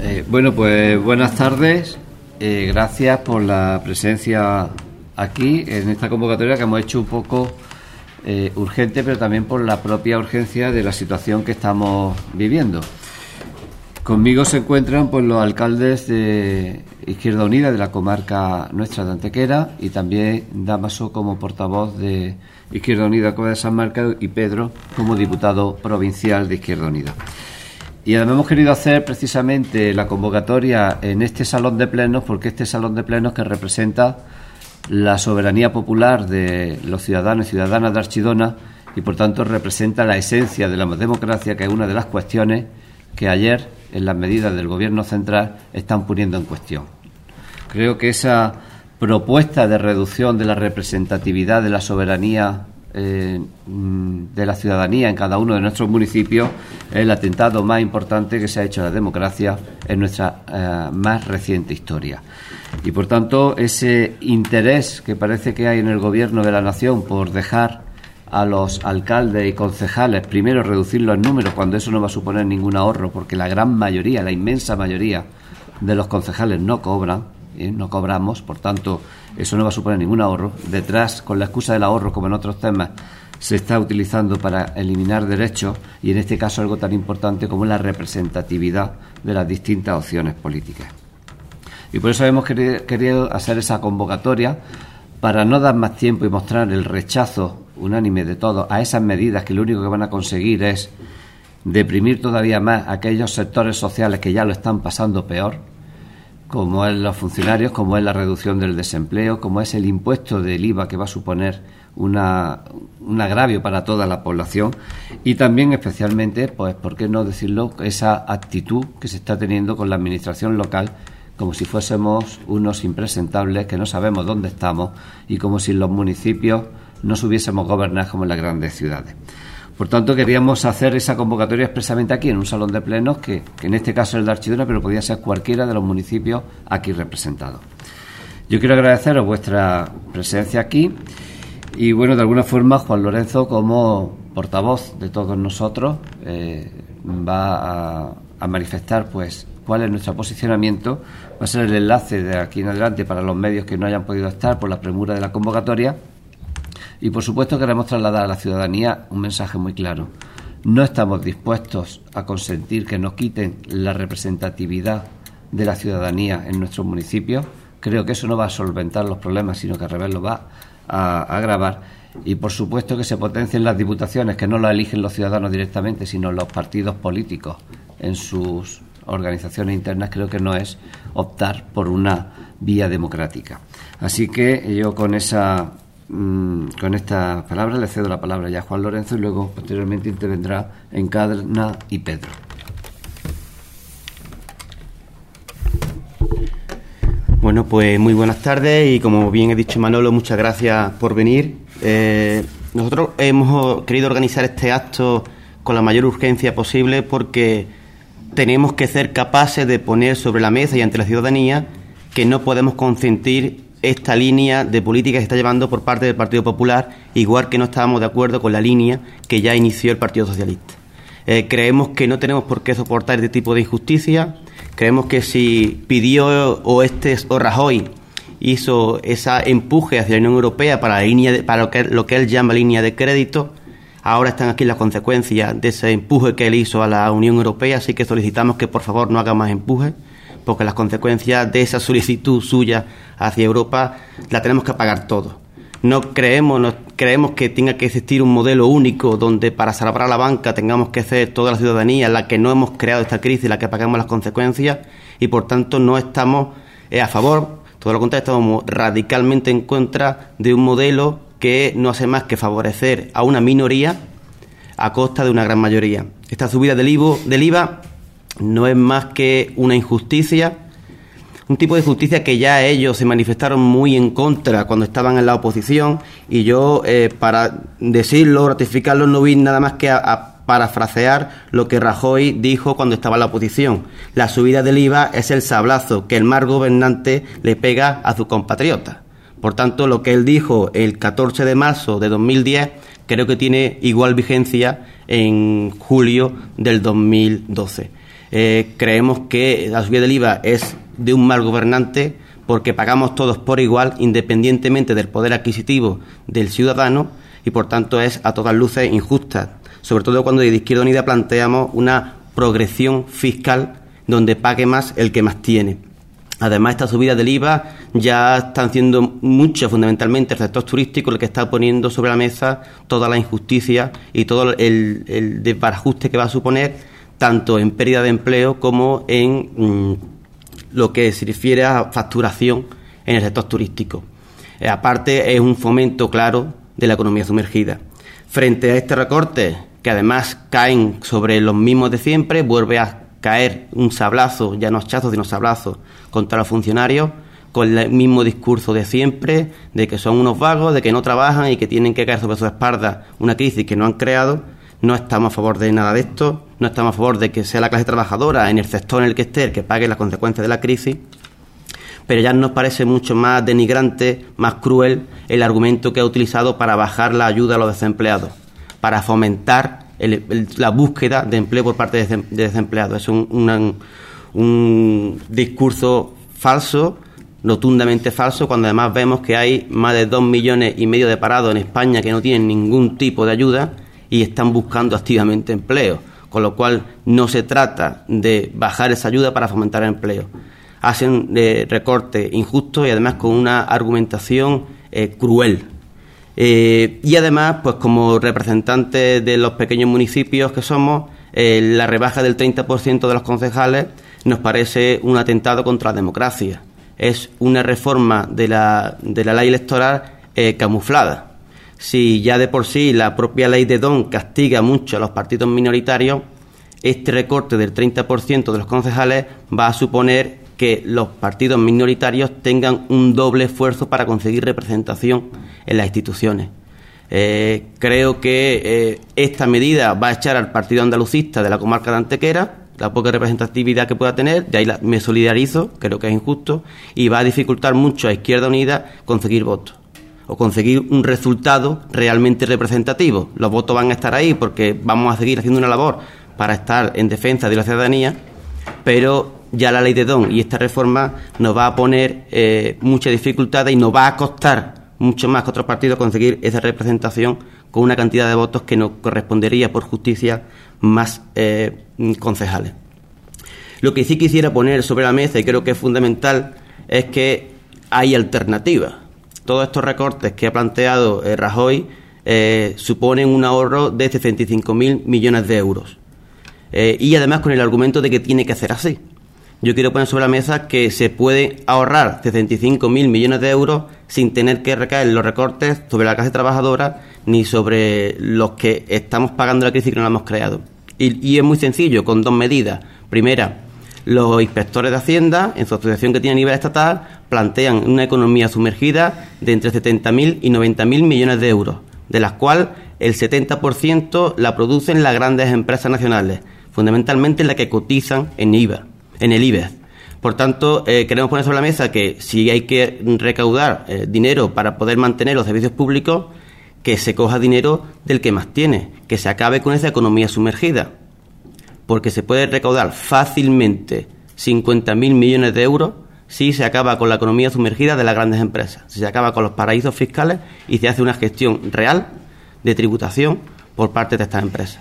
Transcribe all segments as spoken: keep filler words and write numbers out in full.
Eh, bueno, pues buenas tardes. Eh, gracias por la presencia aquí en esta convocatoria que hemos hecho un poco eh, urgente, pero también por la propia urgencia de la situación que estamos viviendo. Conmigo se encuentran pues los alcaldes de Izquierda Unida de la comarca nuestra de Antequera y también Dámaso como portavoz de Izquierda Unida Cova de San Marcos y Pedro como diputado provincial de Izquierda Unida. Y además hemos querido hacer precisamente la convocatoria en este salón de plenos porque este salón de plenos que representa la soberanía popular de los ciudadanos y ciudadanas de Archidona y por tanto representa la esencia de la democracia, que es una de las cuestiones que ayer en las medidas del Gobierno central están poniendo en cuestión. Creo que esa propuesta de reducción de la representatividad de la soberanía eh, de la ciudadanía en cada uno de nuestros municipios es el atentado más importante que se ha hecho a la democracia en nuestra eh, más reciente historia. Y por tanto ese interés que parece que hay en el Gobierno de la Nación por dejar a los alcaldes y concejales primero reducir los números cuando eso no va a suponer ningún ahorro, porque la gran mayoría, la inmensa mayoría de los concejales no cobran, ¿eh? no cobramos, por tanto eso no va a suponer ningún ahorro. Detrás, con la excusa del ahorro, como en otros temas, se está utilizando para eliminar derechos y en este caso algo tan importante como la representatividad de las distintas opciones políticas. Y por eso hemos querido hacer esa convocatoria para no dar más tiempo y mostrar el rechazo unánime de todos a esas medidas que lo único que van a conseguir es deprimir todavía más a aquellos sectores sociales que ya lo están pasando peor, como es los funcionarios, como es la reducción del desempleo, como es el impuesto del I V A que va a suponer una, un agravio para toda la población y también especialmente, pues, ¿por qué no decirlo?, esa actitud que se está teniendo con la administración local, como si fuésemos unos impresentables que no sabemos dónde estamos y como si los municipios no supiésemos gobernar como en las grandes ciudades. Por tanto, queríamos hacer esa convocatoria expresamente aquí, en un salón de plenos, que, que en este caso es el de Archidona, pero podía ser cualquiera de los municipios aquí representados. Yo quiero agradeceros vuestra presencia aquí y, bueno, de alguna forma, Juan Lorenzo, como portavoz de todos nosotros, eh, va a, a manifestar, pues, cuál es nuestro posicionamiento. Va a ser el enlace de aquí en adelante para los medios que no hayan podido estar por la premura de la convocatoria. Y, por supuesto, queremos trasladar a la ciudadanía un mensaje muy claro. No estamos dispuestos a consentir que nos quiten la representatividad de la ciudadanía en nuestros municipios. Creo que eso no va a solventar los problemas, sino que al revés lo va a agravar. Y, por supuesto, que se potencien las diputaciones, que no las eligen los ciudadanos directamente, sino los partidos políticos en sus organizaciones internas. Creo que no es optar por una vía democrática. Así que yo con esa... Con esta palabra le cedo la palabra ya a Juan Lorenzo y luego posteriormente intervendrá Encarna y Pedro. Bueno, pues muy buenas tardes y como bien he dicho Manolo, muchas gracias por venir. Eh, nosotros hemos querido organizar este acto con la mayor urgencia posible porque tenemos que ser capaces de poner sobre la mesa y ante la ciudadanía que no podemos consentir esta línea de política que se está llevando por parte del Partido Popular, igual que no estábamos de acuerdo con la línea que ya inició el Partido Socialista. Eh, creemos que no tenemos por qué soportar este tipo de injusticia. Creemos que si pidió o este o Rajoy hizo ese empuje hacia la Unión Europea para, la línea de, para lo, que, lo que él llama línea de crédito, ahora están aquí las consecuencias de ese empuje que él hizo a la Unión Europea, así que solicitamos que por favor no haga más empuje, porque las consecuencias de esa solicitud suya hacia Europa la tenemos que pagar todos. No creemos, no creemos que tenga que existir un modelo único donde para salvar a la banca tengamos que ser toda la ciudadanía la que no hemos creado esta crisis, la que pagamos las consecuencias y por tanto no estamos eh, a favor, todo lo contrario, estamos radicalmente en contra de un modelo que no hace más que favorecer a una minoría a costa de una gran mayoría. Esta subida del I V A, del I V A no es más que una injusticia, un tipo de justicia que ya ellos se manifestaron muy en contra cuando estaban en la oposición y yo, eh, para decirlo, ratificarlo, no vi nada más que a, a parafrasear lo que Rajoy dijo cuando estaba en la oposición. La subida del I V A es el sablazo que el mal gobernante le pega a sus compatriotas. Por tanto, lo que él dijo el catorce de marzo de dos mil diez creo que tiene igual vigencia en julio del dos mil doce. Eh, creemos que la subida del I V A es de un mal gobernante porque pagamos todos por igual, independientemente del poder adquisitivo del ciudadano, y por tanto es a todas luces injusta, sobre todo cuando desde Izquierda Unida planteamos una progresión fiscal donde pague más el que más tiene. Además, estas subidas del I V A ya están siendo mucho, fundamentalmente el sector turístico, el que está poniendo sobre la mesa toda la injusticia y todo el, el desbarajuste que va a suponer, tanto en pérdida de empleo como en mmm, lo que se refiere a facturación en el sector turístico. Eh, aparte, es un fomento claro de la economía sumergida. Frente a este recorte, que además caen sobre los mismos de siempre, vuelve a caer un sablazo, ya no hachazos, sino sablazos, contra los funcionarios, con el mismo discurso de siempre, de que son unos vagos, de que no trabajan y que tienen que caer sobre sus espaldas una crisis que no han creado. No estamos a favor de nada de esto, no estamos a favor de que sea la clase trabajadora en el sector en el que esté el que pague las consecuencias de la crisis, pero ya nos parece mucho más denigrante, más cruel el argumento que ha utilizado para bajar la ayuda a los desempleados, para fomentar el, el, la búsqueda de empleo por parte de, de desempleados. Es un, una, un discurso falso, rotundamente falso, cuando además vemos que hay más de dos millones y medio de parados en España que no tienen ningún tipo de ayuda y están buscando activamente empleo, con lo cual no se trata de bajar esa ayuda para fomentar el empleo. Hacen eh, recortes injustos y además con una argumentación eh, cruel. Eh, y además, pues como representantes de los pequeños municipios que somos, eh, la rebaja del treinta por ciento de los concejales nos parece un atentado contra la democracia. Es una reforma de la, de la ley electoral eh, camuflada. Si ya de por sí la propia ley de Don castiga mucho a los partidos minoritarios, este recorte del treinta por ciento de los concejales va a suponer que los partidos minoritarios tengan un doble esfuerzo para conseguir representación en las instituciones. Eh, creo que eh, esta medida va a echar al partido andalucista de la comarca de Antequera, la poca representatividad que pueda tener, de ahí la, me solidarizo, creo que es injusto, y va a dificultar mucho a Izquierda Unida conseguir votos o conseguir un resultado realmente representativo. Los votos van a estar ahí porque vamos a seguir haciendo una labor para estar en defensa de la ciudadanía, pero ya la ley de Don y esta reforma nos va a poner eh, mucha dificultad y nos va a costar mucho más que otros partidos conseguir esa representación con una cantidad de votos que nos correspondería por justicia más eh, concejales. Lo que sí quisiera poner sobre la mesa, y creo que es fundamental, es que hay alternativas. Todos estos recortes que ha planteado eh, Rajoy eh, suponen un ahorro de sesenta y cinco mil millones de euros. Eh, y además con el argumento de que tiene que ser así. Yo quiero poner sobre la mesa que se puede ahorrar sesenta y cinco mil millones de euros sin tener que recaer los recortes sobre la clase trabajadora ni sobre los que estamos pagando la crisis que no la hemos creado. Y, y es muy sencillo, con dos medidas. Primera, los inspectores de Hacienda, en su asociación que tiene a nivel estatal, plantean una economía sumergida de entre setenta mil y noventa mil millones de euros, de las cuales el setenta por ciento la producen las grandes empresas nacionales, fundamentalmente las que cotizan en I V A, en el I B E X. Por tanto, eh, queremos poner sobre la mesa que si hay que recaudar eh, dinero para poder mantener los servicios públicos, que se coja dinero del que más tiene, que se acabe con esa economía sumergida, porque se puede recaudar fácilmente cincuenta mil millones de euros si se acaba con la economía sumergida de las grandes empresas, si se acaba con los paraísos fiscales y se hace una gestión real de tributación por parte de estas empresas.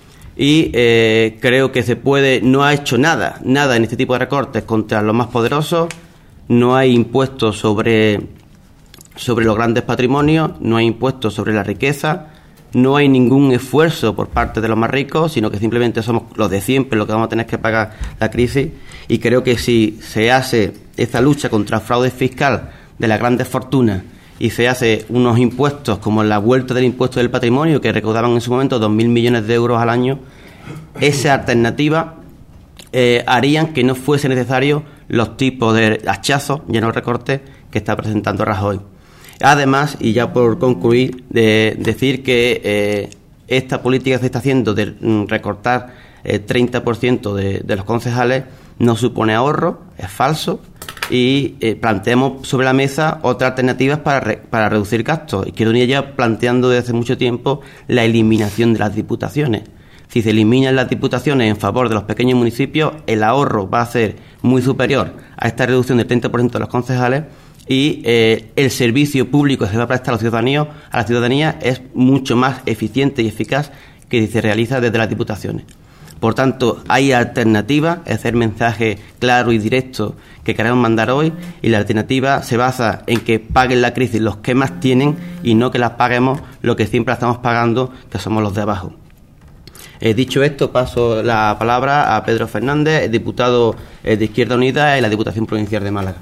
Y eh, creo que se puede, no ha hecho nada, nada en este tipo de recortes contra los más poderosos, no hay impuestos sobre, sobre los grandes patrimonios, no hay impuestos sobre la riqueza, no hay ningún esfuerzo por parte de los más ricos, sino que simplemente somos los de siempre los que vamos a tener que pagar la crisis. Y creo que si se hace esta lucha contra el fraude fiscal de las grandes fortunas y se hace unos impuestos como la vuelta del impuesto del patrimonio, que recaudaban en su momento dos mil millones de euros al año, esa alternativa eh, harían que no fuese necesario los tipos de hachazos, ya no recortes, que está presentando Rajoy. Además, y ya por concluir, de decir que eh, esta política que se está haciendo de mm, recortar el eh, treinta por ciento de, de los concejales no supone ahorro, es falso, y eh, planteamos sobre la mesa otras alternativas para, re, para reducir gastos. Izquierda Unida ya planteando desde hace mucho tiempo la eliminación de las diputaciones. Si se eliminan las diputaciones en favor de los pequeños municipios, el ahorro va a ser muy superior a esta reducción del treinta por ciento de los concejales y eh, el servicio público que se va a prestar a la ciudadanía, a la ciudadanía es mucho más eficiente y eficaz que si se realiza desde las diputaciones. Por tanto, hay alternativas, es el mensaje claro y directo que queremos mandar hoy, y la alternativa se basa en que paguen la crisis los que más tienen y no que las paguemos lo que siempre estamos pagando, que somos los de abajo. Eh, dicho esto, paso la palabra a Pedro Fernández, diputado eh, de Izquierda Unida en la Diputación Provincial de Málaga.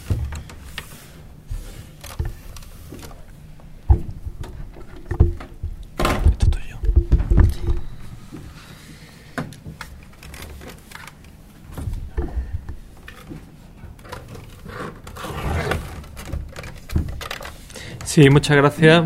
Sí, muchas gracias.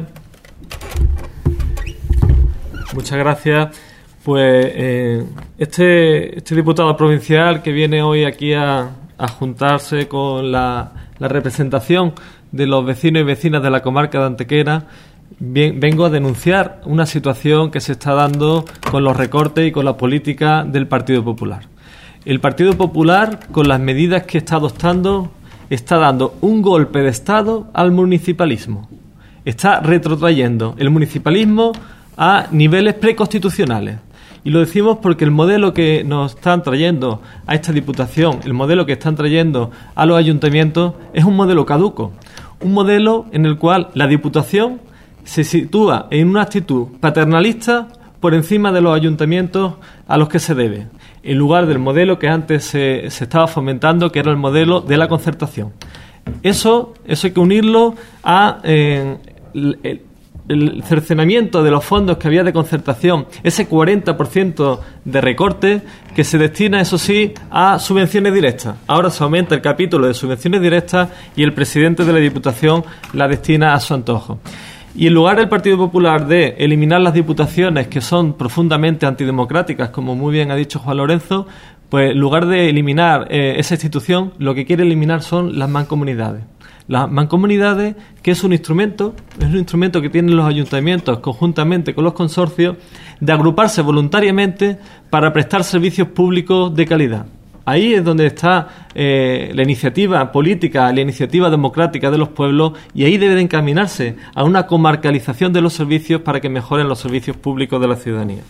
Muchas gracias. Pues eh, este, este diputado provincial que viene hoy aquí a, a juntarse con la, la representación de los vecinos y vecinas de la comarca de Antequera, bien, vengo a denunciar una situación que se está dando con los recortes y con la política del Partido Popular. El Partido Popular, con las medidas que está adoptando, está dando un golpe de Estado al municipalismo. Está retrotrayendo el municipalismo a niveles preconstitucionales. Y lo decimos porque el modelo que nos están trayendo a esta Diputación, el modelo que están trayendo a los ayuntamientos, es un modelo caduco. Un modelo en el cual la Diputación se sitúa en una actitud paternalista por encima de los ayuntamientos a los que se debe, en lugar del modelo que antes se, se estaba fomentando, que era el modelo de la concertación. Eso, eso hay que unirlo a eh, el, el, el cercenamiento de los fondos que había de concertación, ese cuarenta por ciento de recorte que se destina, eso sí, a subvenciones directas. Ahora se aumenta el capítulo de subvenciones directas y el presidente de la Diputación la destina a su antojo. Y en lugar del Partido Popular de eliminar las diputaciones, que son profundamente antidemocráticas, como muy bien ha dicho Juan Lorenzo, pues en lugar de eliminar eh, esa institución, lo que quiere eliminar son las mancomunidades. Las mancomunidades, que es un instrumento, es un instrumento que tienen los ayuntamientos conjuntamente con los consorcios, de agruparse voluntariamente para prestar servicios públicos de calidad. Ahí es donde está eh, la iniciativa política, la iniciativa democrática de los pueblos, y ahí debe de encaminarse a una comarcalización de los servicios para que mejoren los servicios públicos de la ciudadanía.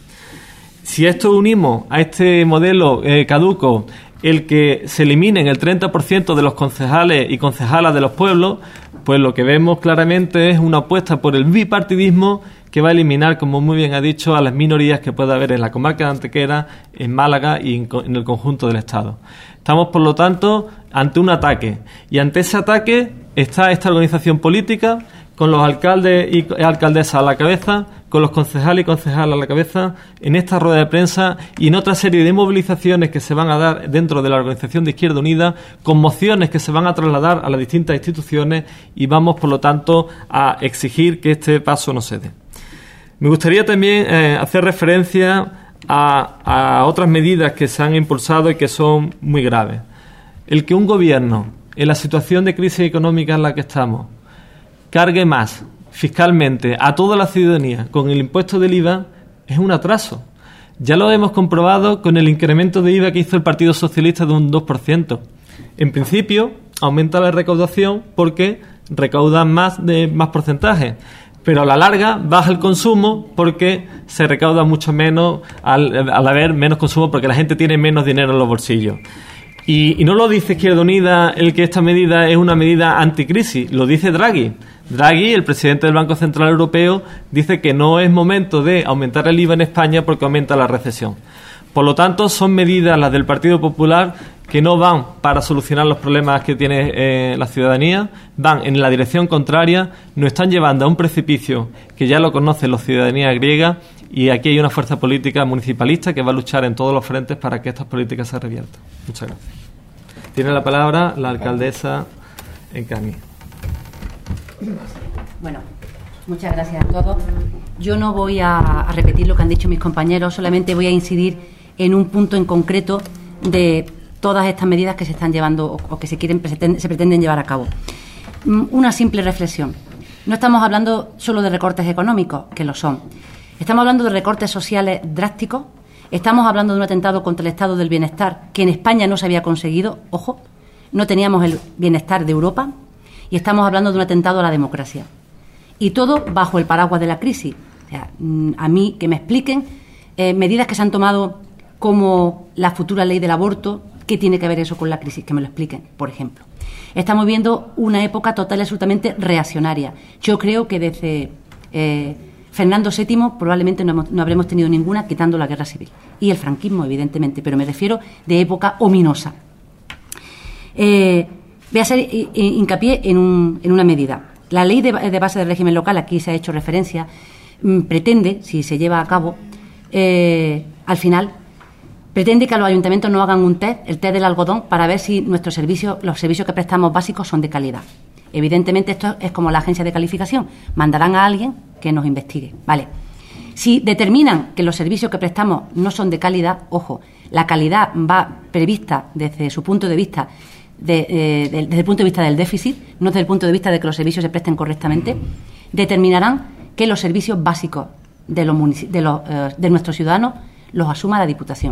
Si a esto unimos a este modelo eh, caduco el que se eliminen el treinta por ciento de los concejales y concejalas de los pueblos, pues lo que vemos claramente es una apuesta por el bipartidismo que va a eliminar, como muy bien ha dicho, a las minorías que pueda haber en la comarca de Antequera, en Málaga y en el conjunto del Estado. Estamos, por lo tanto, ante un ataque. Y ante ese ataque está esta organización política, con los alcaldes y alcaldesas a la cabeza, con los concejales y concejalas a la cabeza, en esta rueda de prensa y en otra serie de movilizaciones que se van a dar dentro de la organización de Izquierda Unida, con mociones que se van a trasladar a las distintas instituciones, y vamos, por lo tanto, a exigir que este paso no se dé. Me gustaría también eh, hacer referencia a, a otras medidas que se han impulsado y que son muy graves. El que un gobierno, en la situación de crisis económica en la que estamos, cargue más fiscalmente a toda la ciudadanía con el impuesto del I V A es un atraso. Ya lo hemos comprobado con el incremento de I V A que hizo el Partido Socialista de un dos por ciento. En principio, aumenta la recaudación porque recaudan más de más porcentaje, pero a la larga baja el consumo porque se recauda mucho menos al, al haber menos consumo, porque la gente tiene menos dinero en los bolsillos. Y, y no lo dice Izquierda Unida el que esta medida es una medida anticrisis, lo dice Draghi. Draghi, el presidente del Banco Central Europeo, dice que no es momento de aumentar el I V A en España porque aumenta la recesión. Por lo tanto, son medidas las del Partido Popular que no van para solucionar los problemas que tiene eh, la ciudadanía, van en la dirección contraria, nos están llevando a un precipicio que ya lo conocen la ciudadanía griega, y aquí hay una fuerza política municipalista que va a luchar en todos los frentes para que estas políticas se reviertan. Muchas gracias. Tiene la palabra la alcaldesa Encani. Bueno, muchas gracias a todos. Yo no voy a, a repetir lo que han dicho mis compañeros, solamente voy a incidir en un punto en concreto de todas estas medidas que se están llevando o, o que se quieren se pretenden llevar a cabo. Una simple reflexión. No estamos hablando solo de recortes económicos, que lo son. Estamos hablando de recortes sociales drásticos Estamos hablando de un atentado contra el estado del bienestar que en España no se había conseguido, ojo, no teníamos el bienestar de Europa, y estamos hablando de un atentado a la democracia. Y todo bajo el paraguas de la crisis. O sea, a mí que me expliquen eh, medidas que se han tomado como la futura ley del aborto, ¿qué tiene que ver eso con la crisis? Que me lo expliquen, por ejemplo. Estamos viendo una época total y absolutamente reaccionaria. Yo creo que desde eh, Fernando séptimo probablemente no, hemos, no habremos tenido ninguna, quitando la guerra civil. Y el franquismo, evidentemente, pero me refiero de época ominosa. Eh, voy a hacer hincapié en, un, en una medida. La ley de, de base del régimen local, aquí se ha hecho referencia, mmm, pretende, si se lleva a cabo, eh, al final, pretende que los ayuntamientos no hagan un test, el test del algodón, para ver si nuestros servicios, los servicios que prestamos básicos son de calidad. Evidentemente esto es como la agencia de calificación, mandarán a alguien que nos investigue. Vale. Si determinan que los servicios que prestamos no son de calidad, ojo, la calidad va prevista desde su punto de vista, de, eh, de, desde el punto de vista del déficit, no desde el punto de vista de que los servicios se presten correctamente, determinarán que los servicios básicos de, los munic- de, los, eh, de nuestros ciudadanos los asuma la Diputación.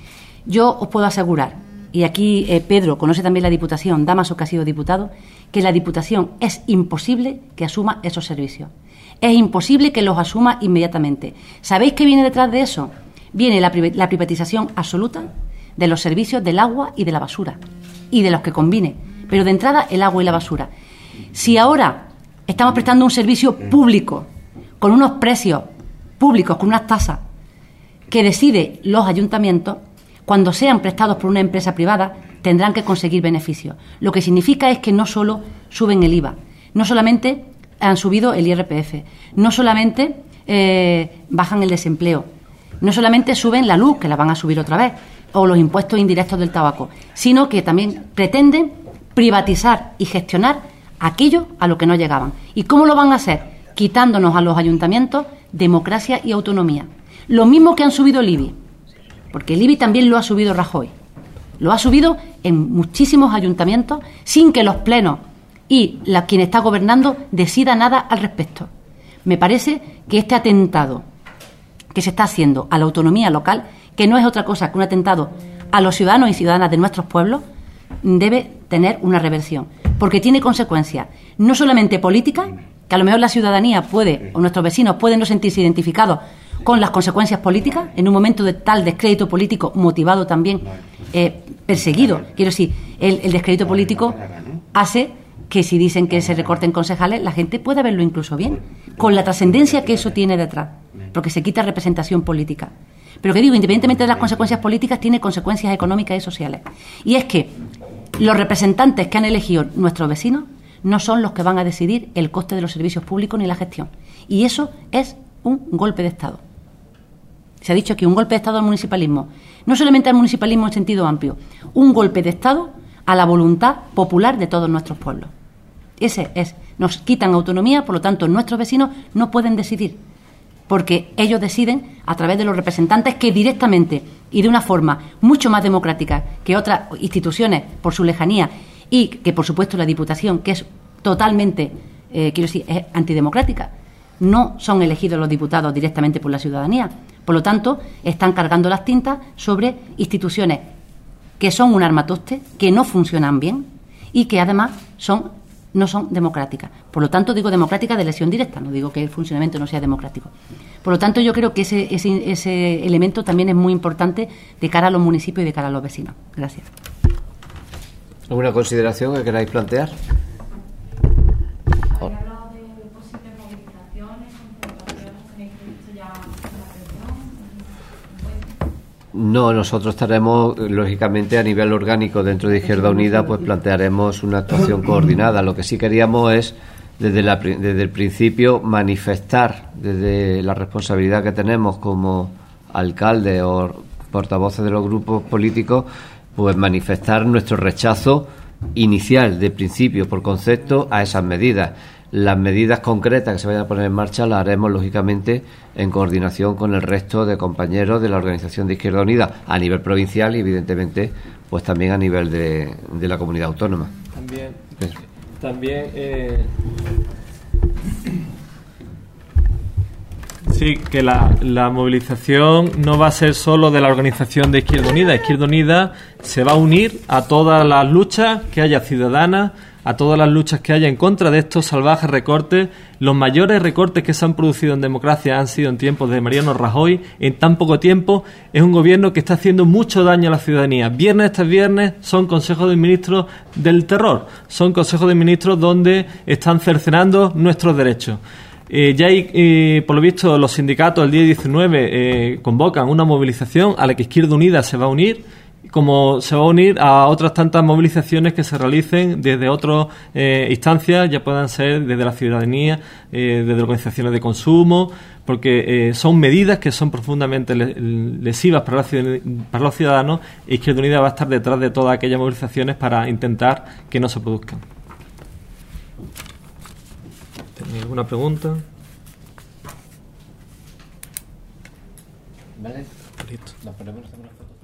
Yo os puedo asegurar, y aquí eh, Pedro conoce también la Diputación, Damaso que ha sido diputado, que la Diputación es imposible que asuma esos servicios. Es imposible que los asuma inmediatamente. ¿Sabéis qué viene detrás de eso? Viene la, pri- la privatización absoluta de los servicios del agua y de la basura, y de los que combine, pero de entrada el agua y la basura. Si ahora estamos prestando un servicio público, con unos precios públicos, con unas tasas, que decide los ayuntamientos, cuando sean prestados por una empresa privada, tendrán que conseguir beneficios. Lo que significa es que no solo suben el I V A, no solamente han subido el I R P F, no solamente eh, bajan el desempleo, no solamente suben la luz, que la van a subir otra vez, o los impuestos indirectos del tabaco, sino que también pretenden privatizar y gestionar aquello a lo que no llegaban. ¿Y cómo lo van a hacer? Quitándonos a los ayuntamientos democracia y autonomía. Lo mismo que han subido el I B I, porque el I B I también lo ha subido Rajoy. Lo ha subido en muchísimos ayuntamientos sin que los plenos y la, quien está gobernando decida nada al respecto. Me parece que este atentado que se está haciendo a la autonomía local, que no es otra cosa que un atentado a los ciudadanos y ciudadanas de nuestros pueblos, debe tener una reversión, porque tiene consecuencias no solamente políticas, que a lo mejor la ciudadanía puede, o nuestros vecinos pueden no sentirse identificados con las consecuencias políticas, en un momento de tal descrédito político, motivado también, eh, perseguido. Quiero decir, el, el descrédito político hace que si dicen que se recorten concejales, la gente pueda verlo incluso bien, con la trascendencia que eso tiene detrás, porque se quita representación política. Pero que digo, independientemente de las consecuencias políticas, tiene consecuencias económicas y sociales. Y es que los representantes que han elegido nuestros vecinos no son los que van a decidir el coste de los servicios públicos ni la gestión. Y eso es un golpe de Estado. Se ha dicho aquí, un golpe de Estado al municipalismo. No solamente al municipalismo en sentido amplio, un golpe de Estado a la voluntad popular de todos nuestros pueblos. Ese es. Nos quitan autonomía, por lo tanto, nuestros vecinos no pueden decidir, porque ellos deciden a través de los representantes que directamente y de una forma mucho más democrática que otras instituciones por su lejanía y que, por supuesto, la Diputación, que es totalmente, eh, quiero decir, es antidemocrática. No son elegidos los diputados directamente por la ciudadanía. Por lo tanto, están cargando las tintas sobre instituciones que son un armatoste, que no funcionan bien y que además son no son democráticas. Por lo tanto, digo democrática de elección directa, no digo que el funcionamiento no sea democrático. Por lo tanto, yo creo que ese, ese, ese elemento también es muy importante de cara a los municipios y de cara a los vecinos. Gracias. ¿Alguna consideración que queráis plantear? Oh. No, nosotros estaremos, lógicamente, a nivel orgánico dentro de Izquierda Unida, pues plantearemos una actuación coordinada. Lo que sí queríamos es, desde, la, desde el principio, manifestar, desde la responsabilidad que tenemos como alcalde o portavoces de los grupos políticos, pues manifestar nuestro rechazo inicial, de principio, por concepto, a esas medidas. Las medidas concretas que se vayan a poner en marcha las haremos, lógicamente, en coordinación con el resto de compañeros de la Organización de Izquierda Unida, a nivel provincial y, evidentemente, pues también a nivel de, de la comunidad autónoma. También, también eh, Sí, que la, la movilización no va a ser solo de la organización de Izquierda Unida. Izquierda Unida se va a unir a todas las luchas que haya ciudadanas, a todas las luchas que haya en contra de estos salvajes recortes. Los mayores recortes que se han producido en democracia han sido en tiempos de Mariano Rajoy. En tan poco tiempo es un gobierno que está haciendo mucho daño a la ciudadanía. Viernes tras viernes son consejos de ministros del terror, son consejos de ministros donde están cercenando nuestros derechos. Eh, ya hay, eh, por lo visto, los sindicatos el día diecinueve eh, convocan una movilización a la que Izquierda Unida se va a unir, como se va a unir a otras tantas movilizaciones que se realicen desde otras eh, instancias, ya puedan ser desde la ciudadanía, eh, desde organizaciones de consumo, porque eh, son medidas que son profundamente lesivas para, la, para los ciudadanos, y Izquierda Unida va a estar detrás de todas aquellas movilizaciones para intentar que no se produzcan. ¿Tenéis alguna pregunta? Vale. Listo. Nos ponemos a hacer una foto.